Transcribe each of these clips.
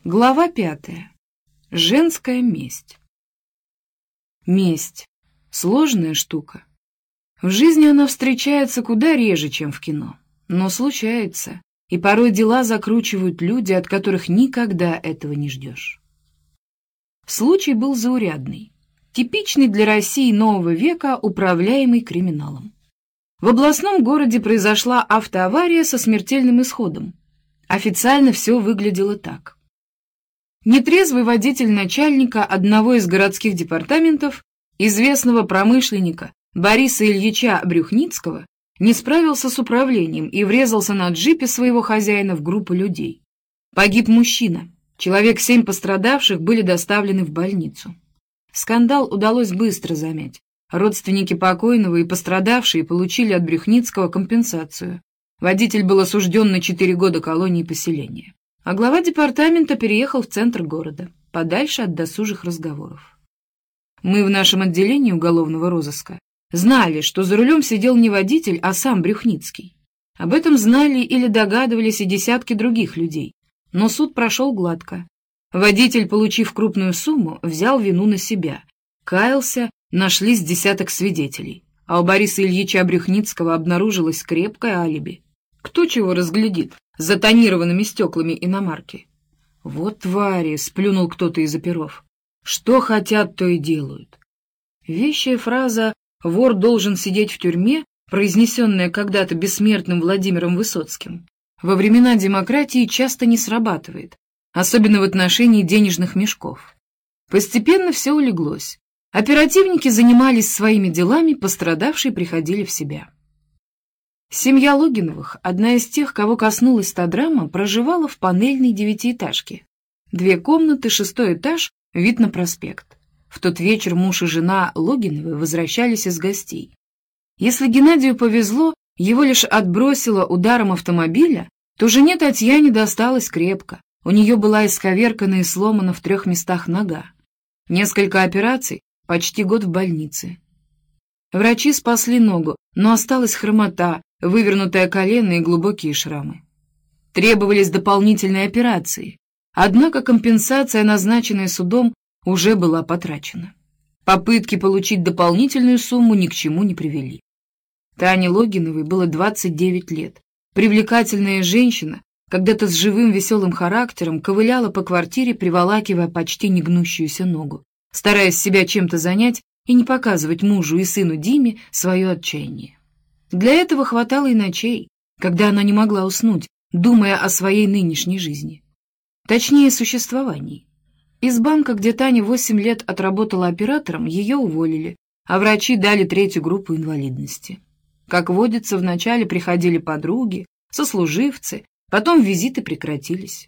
Глава 5. Женская месть. Месть — сложная штука. В жизни она встречается куда реже, чем в кино. Но случается, и порой дела закручивают люди, от которых никогда этого не ждешь. Случай был заурядный, типичный для России нового века, управляемый криминалом. В областном городе произошла автоавария со смертельным исходом. Официально все выглядело так. Нетрезвый водитель начальника одного из городских департаментов, известного промышленника Бориса Ильича Брюхницкого, не справился с управлением и врезался на джипе своего хозяина в группу людей. Погиб мужчина. Человек 7 пострадавших были доставлены в больницу. Скандал удалось быстро замять. Родственники покойного и пострадавшие получили от Брюхницкого компенсацию. Водитель был осужден на 4 года колонии поселения. А глава департамента переехал в центр города, подальше от досужих разговоров. Мы в нашем отделении уголовного розыска знали, что за рулем сидел не водитель, а сам Брюхницкий. Об этом знали или догадывались и десятки других людей, но суд прошел гладко. Водитель, получив крупную сумму, взял вину на себя, каялся, нашлись десяток свидетелей, а у Бориса Ильича Брюхницкого обнаружилось крепкое алиби. Кто чего разглядит за тонированными стеклами иномарки? Вот твари, сплюнул кто-то из оперов. Что хотят, то и делают. Вещая фраза «вор должен сидеть в тюрьме», произнесенная когда-то бессмертным Владимиром Высоцким, во времена демократии часто не срабатывает, особенно в отношении денежных мешков. Постепенно все улеглось. Оперативники занимались своими делами, пострадавшие приходили в себя. Семья Логиновых, одна из тех, кого коснулась та драма, проживала в панельной 9-этажке. 2 комнаты, 6-й этаж, вид на проспект. В тот вечер муж и жена Логиновы возвращались из гостей. Если Геннадию повезло, его лишь отбросило ударом автомобиля, то жене Татьяне досталось крепко. У нее была исковеркана и сломана в 3 местах нога. Несколько операций, почти год в больнице. Врачи спасли ногу, но осталась хромота, вывернутое колено и глубокие шрамы. Требовались дополнительные операции, однако компенсация, назначенная судом, уже была потрачена. Попытки получить дополнительную сумму ни к чему не привели. Тане Логиновой было 29 лет. Привлекательная женщина, когда-то с живым веселым характером, ковыляла по квартире, приволакивая почти негнущуюся ногу, стараясь себя чем-то занять и не показывать мужу и сыну Диме свое отчаяние. Для этого хватало и ночей, когда она не могла уснуть, думая о своей нынешней жизни. Точнее, существовании. Из банка, где Таня 8 лет отработала оператором, ее уволили, а врачи дали 3-ю группу инвалидности. Как водится, вначале приходили подруги, сослуживцы, потом визиты прекратились.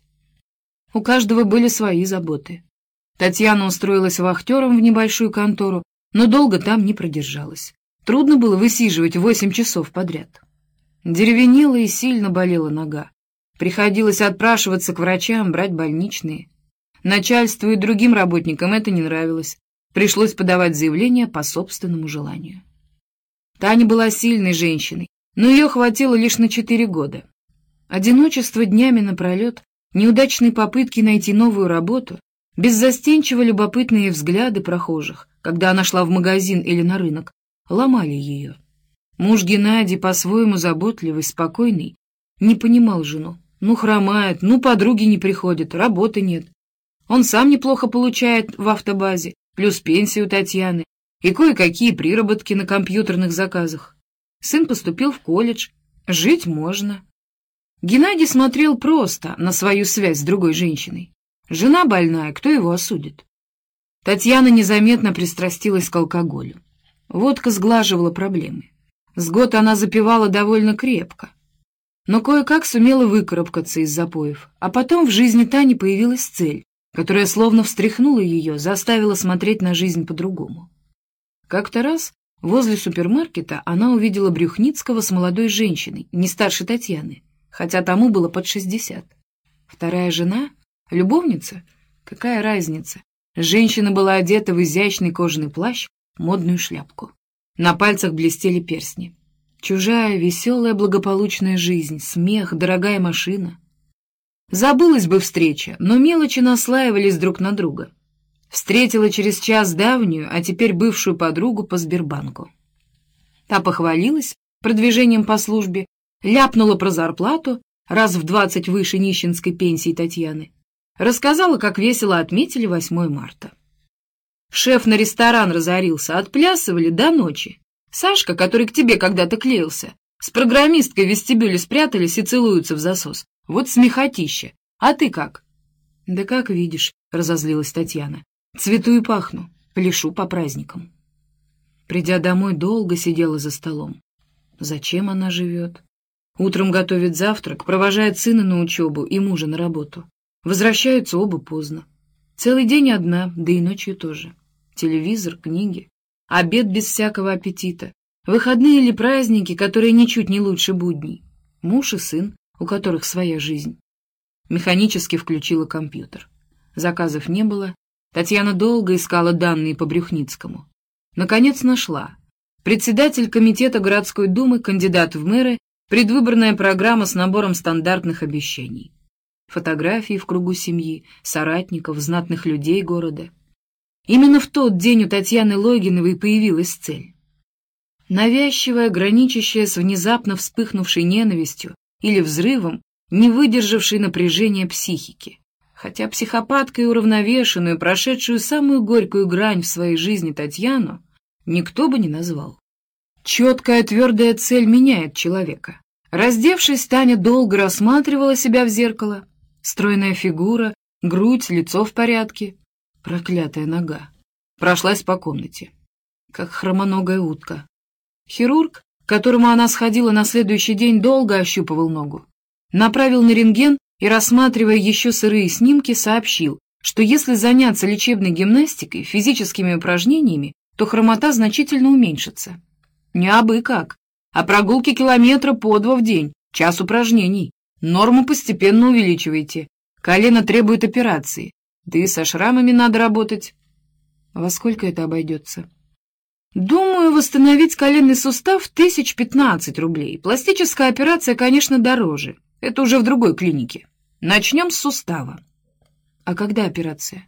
У каждого были свои заботы. Татьяна устроилась вахтером в небольшую контору, но долго там не продержалась. Трудно было высиживать 8 часов подряд. Деревенела и сильно болела нога. Приходилось отпрашиваться к врачам, брать больничные. Начальству и другим работникам это не нравилось. Пришлось подавать заявление по собственному желанию. Таня была сильной женщиной, но ее хватило лишь на 4 года. Одиночество днями напролет, неудачные попытки найти новую работу, беззастенчиво любопытные взгляды прохожих, когда она шла в магазин или на рынок, ломали ее. Муж Геннадий, по-своему заботливый, спокойный, не понимал жену. Ну, хромает, ну, подруги не приходят, работы нет. Он сам неплохо получает в автобазе, плюс пенсию Татьяны и кое-какие приработки на компьютерных заказах. Сын поступил в колледж, жить можно. Геннадий смотрел просто на свою связь с другой женщиной. Жена больная, кто его осудит? Татьяна незаметно пристрастилась к алкоголю. Водка сглаживала проблемы. С год она запивала довольно крепко, но кое-как сумела выкарабкаться из запоев. А потом в жизни Тани появилась цель, которая словно встряхнула ее, заставила смотреть на жизнь по-другому. Как-то раз возле супермаркета она увидела Брюхницкого с молодой женщиной, не старше Татьяны, хотя тому было под 60. Вторая жена? Любовница? Какая разница? Женщина была одета в изящный кожаный плащ, модную шляпку. На пальцах блестели перстни. Чужая, веселая, благополучная жизнь, смех, дорогая машина. Забылась бы встреча, но мелочи наслаивались друг на друга. Встретила через час давнюю, а теперь бывшую подругу по Сбербанку. Та похвалилась продвижением по службе, ляпнула про зарплату, раз в 20 выше нищенской пенсии Татьяны. Рассказала, как весело отметили 8 марта. Шеф на ресторан разорился, отплясывали до ночи. Сашка, который к тебе когда-то клеился, с программисткой в вестибюле спрятались и целуются в засос. Вот смехотища. А ты как? — Да как видишь, — разозлилась Татьяна. — Цвету и пахну, пляшу по праздникам. Придя домой, долго сидела за столом. Зачем она живет? Утром готовит завтрак, провожает сына на учебу и мужа на работу. Возвращаются оба поздно. Целый день одна, да и ночью тоже. Телевизор, книги, обед без всякого аппетита, выходные или праздники, которые ничуть не лучше будней. Муж и сын, у которых своя жизнь. Механически включила компьютер. Заказов не было. Татьяна долго искала данные по Брюхницкому. Наконец нашла. Председатель комитета городской думы, кандидат в мэры, предвыборная программа с набором стандартных обещаний. Фотографии в кругу семьи, соратников, знатных людей города. Именно в тот день у Татьяны Логиновой появилась цель. Навязчивая, граничащая с внезапно вспыхнувшей ненавистью или взрывом, не выдержавшей напряжения психики. Хотя психопаткой уравновешенную, прошедшую самую горькую грань в своей жизни Татьяну, никто бы не назвал. Четкая твердая цель меняет человека. Раздевшись, Таня долго рассматривала себя в зеркало. Стройная фигура, грудь, лицо в порядке. Проклятая нога. Прошлась по комнате, как хромоногая утка. Хирург, к которому она сходила на следующий день, долго ощупывал ногу. Направил на рентген и, рассматривая еще сырые снимки, сообщил, что если заняться лечебной гимнастикой, физическими упражнениями, то хромота значительно уменьшится. Не абы как, а прогулки километра по 2 в день, час упражнений. Норму постепенно увеличивайте. Колено требует операции. Да и со шрамами надо работать. Во сколько это обойдется? Думаю, восстановить коленный сустав 1015 рублей. Пластическая операция, конечно, дороже. Это уже в другой клинике. Начнем с сустава. А когда операция?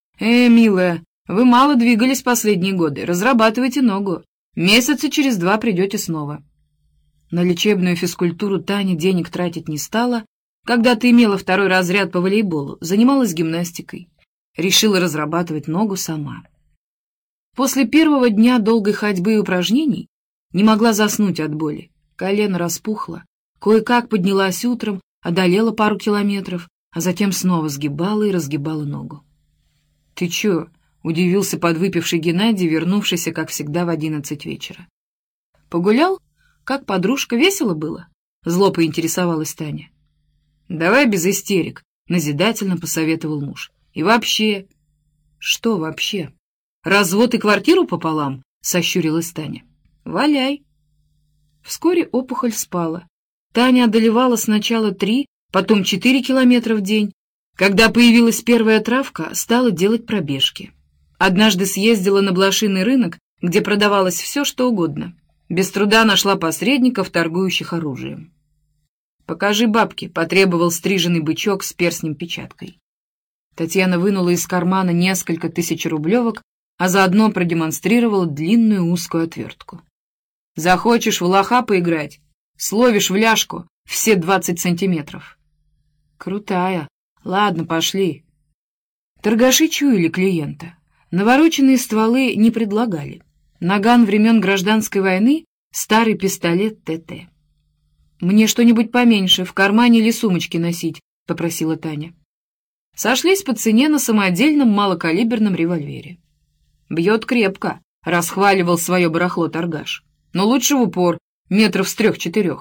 Милая, вы мало двигались последние годы. Разрабатывайте ногу. Месяца через 2 придете снова. На лечебную физкультуру Таня денег тратить не стала. Когда-то имела 2-й разряд по волейболу, занималась гимнастикой. Решила разрабатывать ногу сама. После первого дня долгой ходьбы и упражнений не могла заснуть от боли. Колено распухло. Кое-как поднялась утром, одолела пару километров, а затем снова сгибала и разгибала ногу. — Ты чё? — удивился подвыпивший Геннадий, вернувшийся, как всегда, в 11 вечера. — Погулял? Как подружка, весело было? — зло поинтересовалась Таня. — Давай без истерик, — назидательно посоветовал муж. — И вообще... — Что вообще? Развод и квартиру пополам? — сощурилась Таня. — Валяй. Вскоре опухоль спала. Таня одолевала сначала 3, потом 4 километра в день. Когда появилась первая травка, стала делать пробежки. Однажды съездила на блошиный рынок, где продавалось все, что угодно. Без труда нашла посредников, торгующих оружием. «Покажи бабки», — потребовал стриженный бычок с перстнем-печаткой. Татьяна вынула из кармана несколько тысячерублевок, а заодно продемонстрировала длинную узкую отвертку. «Захочешь в лоха поиграть? Словишь в ляжку все 20 сантиметров». «Крутая. Ладно, пошли». Торгаши чуяли клиента. Навороченные стволы не предлагали. Наган времен гражданской войны, старый пистолет ТТ. «Мне что-нибудь поменьше, в кармане или сумочке носить», — попросила Таня. Сошлись по цене на самодельном малокалиберном револьвере. «Бьет крепко», — расхваливал свое барахло торгаш. «Но лучше в упор, метров с 3-4».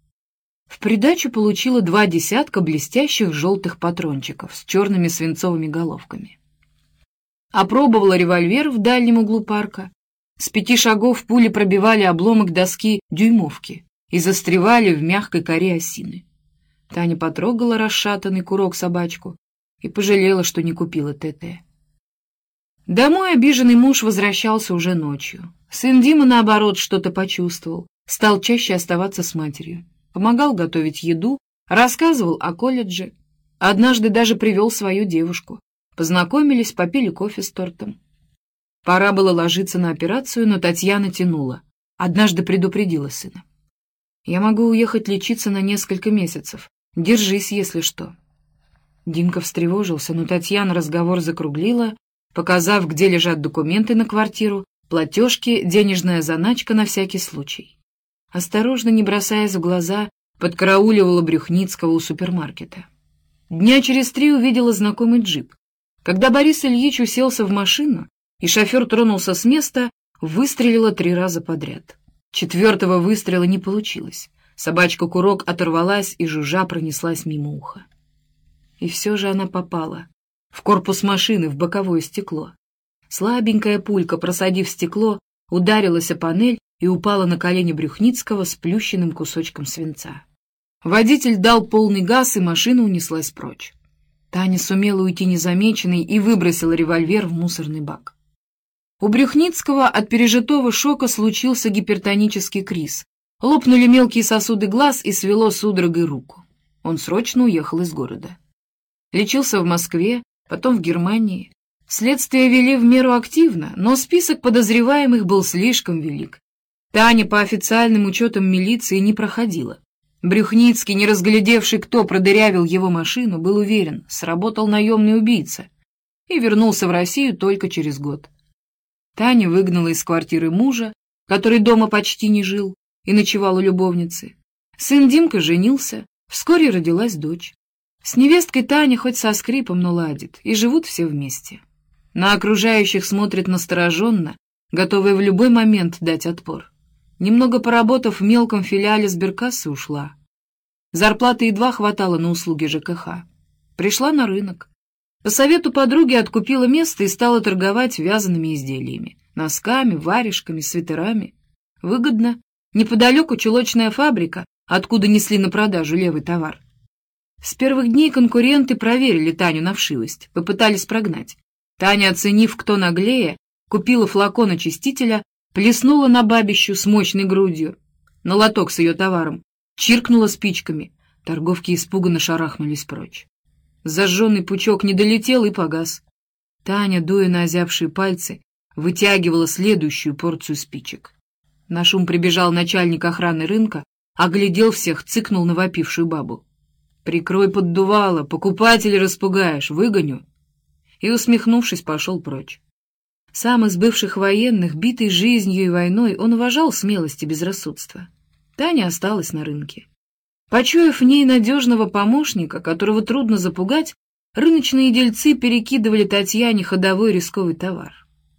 В придачу получила 2 десятка блестящих желтых патрончиков с черными свинцовыми головками. Опробовала револьвер в дальнем углу парка. С 5 шагов пули пробивали обломок доски дюймовки и застревали в мягкой коре осины. Таня потрогала расшатанный курок-собачку и пожалела, что не купила ТТ. Домой обиженный муж возвращался уже ночью. Сын Дима, наоборот, что-то почувствовал, стал чаще оставаться с матерью. Помогал готовить еду, рассказывал о колледже. Однажды даже привел свою девушку. Познакомились, попили кофе с тортом. Пора было ложиться на операцию, но Татьяна тянула. Однажды предупредила сына. «Я могу уехать лечиться на несколько месяцев. Держись, если что». Димка встревожился, но Татьяна разговор закруглила, показав, где лежат документы на квартиру, платежки, денежная заначка на всякий случай. Осторожно, не бросаясь в глаза, подкарауливала Брюхницкого у супермаркета. Дня через 3 увидела знакомый джип. Когда Борис Ильич уселся в машину, и шофер тронулся с места, выстрелила 3 раза подряд. 4-го выстрела не получилось. Собачка-курок оторвалась и жужжа пронеслась мимо уха. И все же она попала. В корпус машины, в боковое стекло. Слабенькая пулька, просадив стекло, ударилась о панель и упала на колени Брюхницкого с плющенным кусочком свинца. Водитель дал полный газ, и машина унеслась прочь. Таня сумела уйти незамеченной и выбросила револьвер в мусорный бак. У Брюхницкого от пережитого шока случился гипертонический криз. Лопнули мелкие сосуды глаз и свело судорогой руку. Он срочно уехал из города. Лечился в Москве, потом в Германии. Следствие вели в меру активно, но список подозреваемых был слишком велик. Таня по официальным учетам милиции не проходила. Брюхницкий, не разглядевший, кто продырявил его машину, был уверен, сработал наемный убийца, и вернулся в Россию только через год. Таня выгнала из квартиры мужа, который дома почти не жил, и ночевал у любовницы. Сын Димка женился, вскоре родилась дочь. С невесткой Таня хоть со скрипом, но ладит, и живут все вместе. На окружающих смотрит настороженно, готовая в любой момент дать отпор. Немного поработав в мелком филиале сберкассы, ушла. Зарплаты едва хватало на услуги ЖКХ. Пришла на рынок. По совету подруги откупила место и стала торговать вязаными изделиями, носками, варежками, свитерами. Выгодно. Неподалеку чулочная фабрика, откуда несли на продажу левый товар. С первых дней конкуренты проверили Таню на вшивость, попытались прогнать. Таня, оценив, кто наглее, купила флакон очистителя, плеснула на бабищу с мощной грудью, на лоток с ее товаром, чиркнула спичками. Торговки испуганно шарахнулись прочь. Зажженный пучок не долетел и погас. Таня, дуя на озябшие пальцы, вытягивала следующую порцию спичек. На шум прибежал начальник охраны рынка, оглядел всех, цыкнул на вопившую бабу. «Прикрой поддувало, покупателей распугаешь, выгоню!» И, усмехнувшись, пошел прочь. Сам из бывших военных, битый жизнью и войной, он уважал смелость и безрассудство. Таня осталась на рынке. Почуяв в ней надежного помощника, которого трудно запугать, рыночные дельцы перекидывали Татьяне ходовой рисковый товар.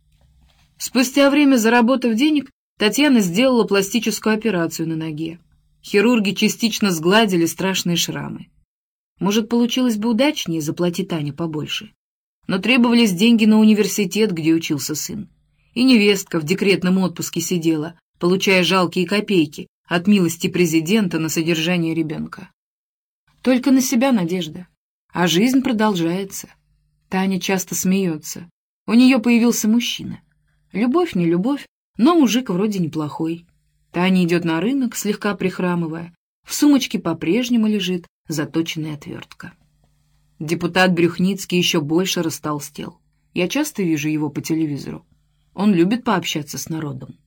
Спустя время, заработав денег, Татьяна сделала пластическую операцию на ноге. Хирурги частично сгладили страшные шрамы. Может, получилось бы удачнее, заплати Таня побольше. Но требовались деньги на университет, где учился сын. И невестка в декретном отпуске сидела, получая жалкие копейки от милости президента на содержание ребенка. Только на себя надежда. А жизнь продолжается. Таня часто смеется. У нее появился мужчина. Любовь не любовь, но мужик вроде неплохой. Таня идет на рынок, слегка прихрамывая. В сумочке по-прежнему лежит заточенная отвертка. Депутат Брюхницкий еще больше растолстел. Я часто вижу его по телевизору. Он любит пообщаться с народом.